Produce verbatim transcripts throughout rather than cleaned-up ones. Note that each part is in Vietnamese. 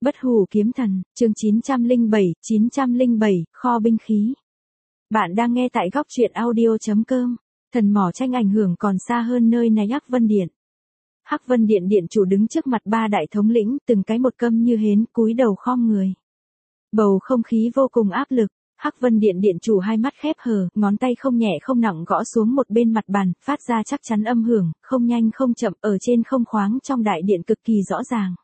Bất hủ kiếm thần, chương chín trăm lẻ bảy, chín trăm lẻ bảy, kho binh khí. Bạn đang nghe tại góc truyện audio chấm com. Thần mỏ tranh ảnh hưởng còn xa hơn nơi này. Hắc Vân Điện. Hắc Vân Điện điện chủ đứng trước mặt ba đại thống lĩnh, từng cái một câm như hến, cúi đầu khom người. Bầu không khí vô cùng áp lực. Hắc Vân Điện điện chủ hai mắt khép hờ, ngón tay không nhẹ không nặng gõ xuống một bên mặt bàn, phát ra chắc chắn âm hưởng, không nhanh không chậm, ở trên không khoáng trong đại điện cực kỳ rõ ràng.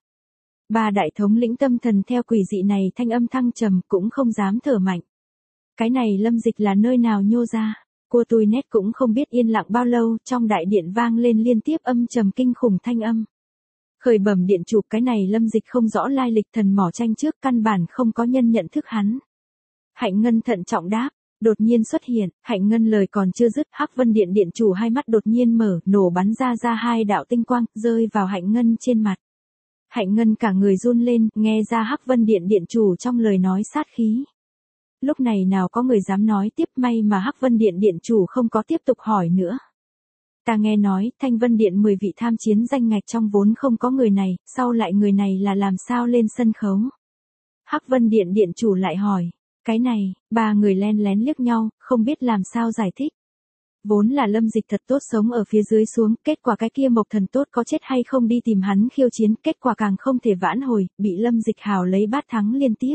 Ba đại thống lĩnh tâm thần theo quỷ dị này thanh âm thăng trầm, cũng không dám thở mạnh. Cái này Lâm Dịch là nơi nào nhô ra? Cô Tui Nét cũng không biết yên lặng bao lâu, trong đại điện vang lên liên tiếp âm trầm kinh khủng thanh âm. Khởi bẩm điện chủ, cái này Lâm Dịch không rõ lai lịch, thần mỏ tranh trước căn bản không có nhân nhận thức hắn. Hạnh Ngân thận trọng đáp, đột nhiên xuất hiện. Hạnh Ngân lời còn chưa dứt, Hắc Vân Điện điện chủ hai mắt đột nhiên mở, nổ bắn ra ra hai đạo tinh quang, rơi vào Hạnh Ngân trên mặt. Hạnh Ngân cả người run lên, nghe ra Hắc Vân Điện điện chủ trong lời nói sát khí. Lúc này nào có người dám nói tiếp, may mà Hắc Vân Điện điện chủ không có tiếp tục hỏi nữa. Ta nghe nói, Thanh Vân Điện mười vị tham chiến danh ngạch trong vốn không có người này, sau lại người này là làm sao lên sân khấu? Hắc Vân Điện điện chủ lại hỏi. Cái này, ba người len lén liếc nhau, không biết làm sao giải thích. Vốn là Lâm Dịch thật tốt sống ở phía dưới xuống, kết quả cái kia Mộc Thần tốt có chết hay không đi tìm hắn khiêu chiến, kết quả càng không thể vãn hồi, bị Lâm Dịch hào lấy bát thắng liên tiếp.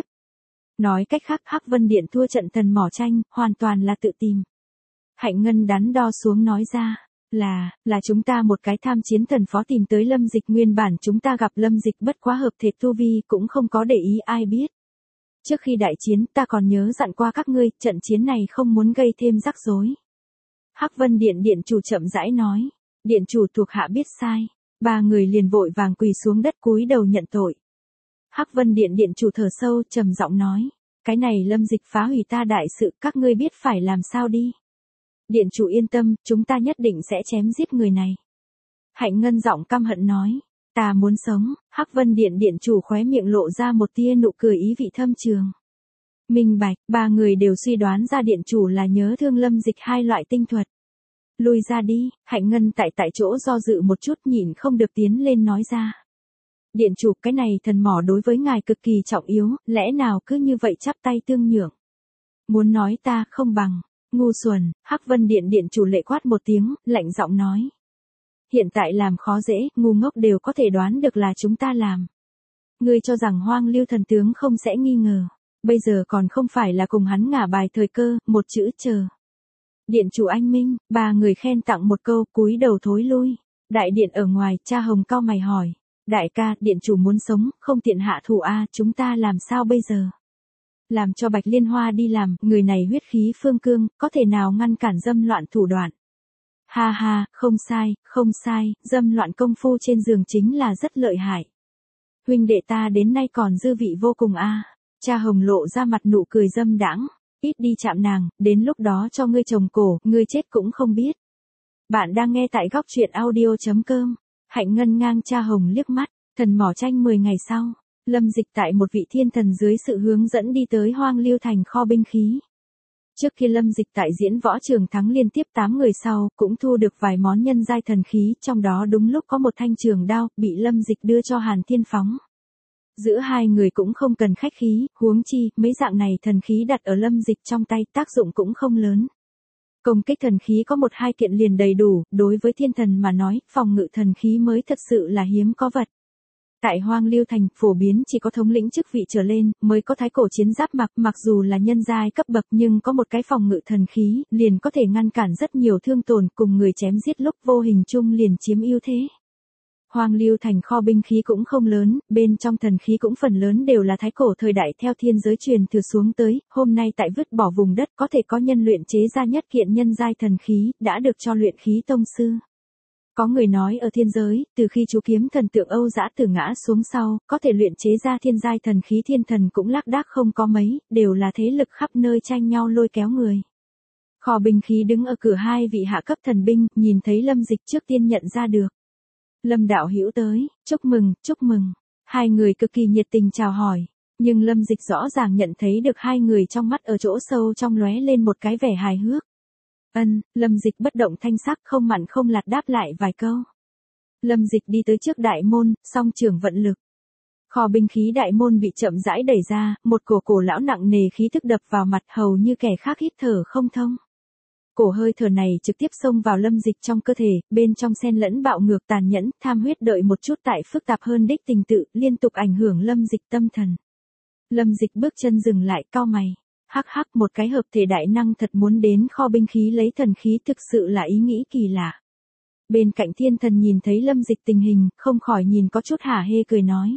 Nói cách khác, Hắc Vân Điện thua trận thần mỏ tranh, hoàn toàn là tự tìm. Hạnh Ngân đắn đo xuống nói ra, là, là chúng ta một cái tham chiến thần phó tìm tới Lâm Dịch, nguyên bản chúng ta gặp Lâm Dịch bất quá hợp thể tu vi, cũng không có để ý ai biết. Trước khi đại chiến, ta còn nhớ dặn qua các ngươi, trận chiến này không muốn gây thêm rắc rối. Hắc Vân Điện điện chủ chậm rãi nói, điện chủ thuộc hạ biết sai. Ba người liền vội vàng quỳ xuống đất cúi đầu nhận tội. Hắc Vân Điện điện chủ thở sâu, trầm giọng nói, cái này Lâm Dịch phá hủy ta đại sự, các ngươi biết phải làm sao đi. Điện chủ yên tâm, chúng ta nhất định sẽ chém giết người này. Hạnh Ngân giọng căm hận nói, ta muốn sống. Hắc Vân Điện điện chủ khóe miệng lộ ra một tia nụ cười ý vị thâm trường. Minh bạch, ba người đều suy đoán ra điện chủ là nhớ thương Lâm Dịch hai loại tinh thuật. Lui ra đi. Hạnh Ngân tại tại chỗ do dự một chút, nhìn không được tiến lên nói ra. Điện chủ, cái này thần mỏ đối với ngài cực kỳ trọng yếu, lẽ nào cứ như vậy chắp tay tương nhượng? Muốn nói ta không bằng, ngu xuẩn. Hắc Vân Điện điện chủ lệ quát một tiếng, lạnh giọng nói. Hiện tại làm khó dễ, ngu ngốc đều có thể đoán được là chúng ta làm. Ngươi cho rằng Hoang Lưu thần tướng không sẽ nghi ngờ. Bây giờ còn không phải là cùng hắn ngả bài thời cơ, một chữ chờ. Điện chủ anh minh, ba người khen tặng một câu, cúi đầu thối lui. Đại điện ở ngoài, cha Hồng cau mày hỏi. Đại ca, điện chủ muốn sống, không tiện hạ thủ a, chúng ta làm sao bây giờ? Làm cho Bạch Liên Hoa đi làm, người này huyết khí phương cương, có thể nào ngăn cản dâm loạn thủ đoạn? Ha ha, không sai, không sai, dâm loạn công phu trên giường chính là rất lợi hại. Huynh đệ ta đến nay còn dư vị vô cùng a. Cha Hồng lộ ra mặt nụ cười dâm đãng, ít đi chạm nàng, đến lúc đó cho ngươi trồng cổ, ngươi chết cũng không biết. Bạn đang nghe tại góc truyện audio chấm com. Hạnh Ngân ngang cha Hồng liếc mắt, thần mỏ tranh mười ngày sau, Lâm Dịch tại một vị thiên thần dưới sự hướng dẫn đi tới Hoang Lưu thành kho binh khí. Trước khi Lâm Dịch tại diễn võ trường thắng liên tiếp tám người sau, cũng thu được vài món nhân giai thần khí, trong đó đúng lúc có một thanh trường đao, bị Lâm Dịch đưa cho Hàn Thiên Phóng. Giữa hai người cũng không cần khách khí, huống chi, mấy dạng này thần khí đặt ở Lâm Dịch trong tay, tác dụng cũng không lớn. Công kích thần khí có một hai kiện liền đầy đủ, đối với thiên thần mà nói, phòng ngự thần khí mới thật sự là hiếm có vật. Tại Hoang Lưu thành, phổ biến chỉ có thống lĩnh chức vị trở lên, mới có thái cổ chiến giáp mặc, mặc dù là nhân giai cấp bậc nhưng có một cái phòng ngự thần khí, liền có thể ngăn cản rất nhiều thương tổn, cùng người chém giết lúc vô hình chung liền chiếm ưu thế. Hoang Lưu thành kho binh khí cũng không lớn, bên trong thần khí cũng phần lớn đều là thái cổ thời đại theo thiên giới truyền thừa xuống tới, hôm nay tại vứt bỏ vùng đất có thể có nhân luyện chế ra nhất kiện nhân giai thần khí, đã được cho luyện khí tông sư. Có người nói ở thiên giới, từ khi chú kiếm thần tượng Âu Dã Tử ngã xuống sau, có thể luyện chế ra thiên giai thần khí thiên thần cũng lác đác không có mấy, đều là thế lực khắp nơi tranh nhau lôi kéo người. Kho binh khí đứng ở cửa hai vị hạ cấp thần binh, nhìn thấy Lâm Dịch trước tiên nhận ra được. Lâm đạo hữu tới, chúc mừng, chúc mừng. Hai người cực kỳ nhiệt tình chào hỏi, nhưng Lâm Dịch rõ ràng nhận thấy được hai người trong mắt ở chỗ sâu trong lóe lên một cái vẻ hài hước. Ân, Lâm Dịch bất động thanh sắc, không mặn không lạt đáp lại vài câu. Lâm Dịch đi tới trước đại môn, song trường vận lực. Kho binh khí đại môn bị chậm rãi đẩy ra, một cổ cổ lão nặng nề khí tức đập vào mặt hầu như kẻ khác hít thở không thông. Cổ hơi thở này trực tiếp xông vào Lâm Dịch trong cơ thể, bên trong xen lẫn bạo ngược tàn nhẫn, tham huyết đợi một chút tại phức tạp hơn đích tình tự, liên tục ảnh hưởng Lâm Dịch tâm thần. Lâm Dịch bước chân dừng lại, cau mày. Hắc hắc, một cái hợp thể đại năng thật muốn đến kho binh khí lấy thần khí, thực sự là ý nghĩ kỳ lạ. Bên cạnh thiên thần nhìn thấy Lâm Dịch tình hình, không khỏi nhìn có chút hả hê cười nói.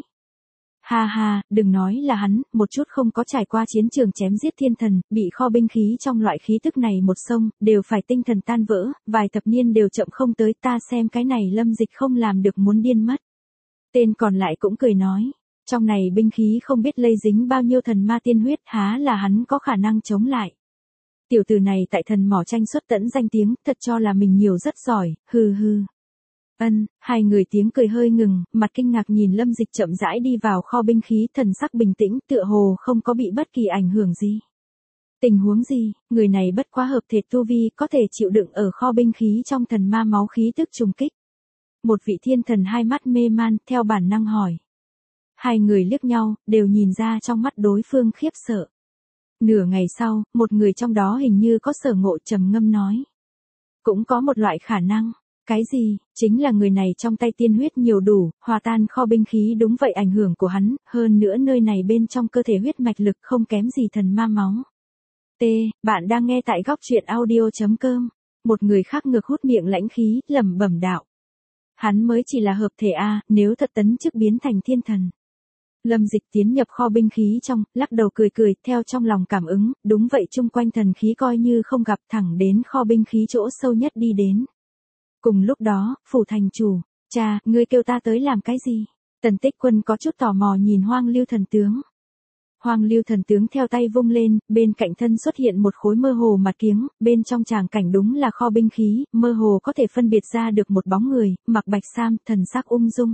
Ha ha, đừng nói là hắn, một chút không có trải qua chiến trường chém giết thiên thần, bị kho binh khí trong loại khí tức này một xông, đều phải tinh thần tan vỡ, vài thập niên đều chậm không tới, ta xem cái này Lâm Dịch không làm được muốn điên mất. Tên còn lại cũng cười nói, trong này binh khí không biết lây dính bao nhiêu thần ma tiên huyết, há là hắn có khả năng chống lại. Tiểu tử này tại thần mỏ tranh xuất tẫn danh tiếng, thật cho là mình nhiều rất giỏi, hừ hừ. Ân, hai người tiếng cười hơi ngừng, mặt kinh ngạc nhìn Lâm Dịch chậm rãi đi vào kho binh khí, thần sắc bình tĩnh, tựa hồ không có bị bất kỳ ảnh hưởng gì. Tình huống gì, người này bất quá hợp thể tu vi, có thể chịu đựng ở kho binh khí trong thần ma máu khí tức trùng kích. Một vị thiên thần hai mắt mê man, theo bản năng hỏi. Hai người liếc nhau, đều nhìn ra trong mắt đối phương khiếp sợ. Nửa ngày sau, một người trong đó hình như có sở ngộ, trầm ngâm nói. Cũng có một loại khả năng. Cái gì, chính là người này trong tay tiên huyết nhiều đủ, hòa tan kho binh khí, đúng vậy, ảnh hưởng của hắn, hơn nữa nơi này bên trong cơ thể huyết mạch lực không kém gì thần ma máu. T, bạn đang nghe tại góc truyện audio chấm com. Một người khác ngược hút miệng lãnh khí, lẩm bẩm đạo. Hắn mới chỉ là hợp thể A, nếu thật tấn chức biến thành thiên thần. Lâm Dịch tiến nhập kho binh khí trong, lắc đầu cười cười, theo trong lòng cảm ứng, đúng vậy, chung quanh thần khí coi như không gặp, thẳng đến kho binh khí chỗ sâu nhất đi đến. Cùng lúc đó, phủ thành chủ, cha, ngươi kêu ta tới làm cái gì? Tần Tích Quân có chút tò mò nhìn Hoang Lưu thần tướng. Hoang Lưu thần tướng theo tay vung lên, bên cạnh thân xuất hiện một khối mơ hồ mặt kiếng, bên trong tràng cảnh đúng là kho binh khí, mơ hồ có thể phân biệt ra được một bóng người, mặc bạch sam, thần sắc ung dung.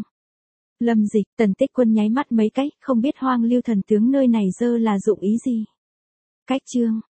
Lâm Dịch, Tần Tích Quân nháy mắt mấy cái, không biết Hoang Lưu thần tướng nơi này dơ là dụng ý gì. Cách chương,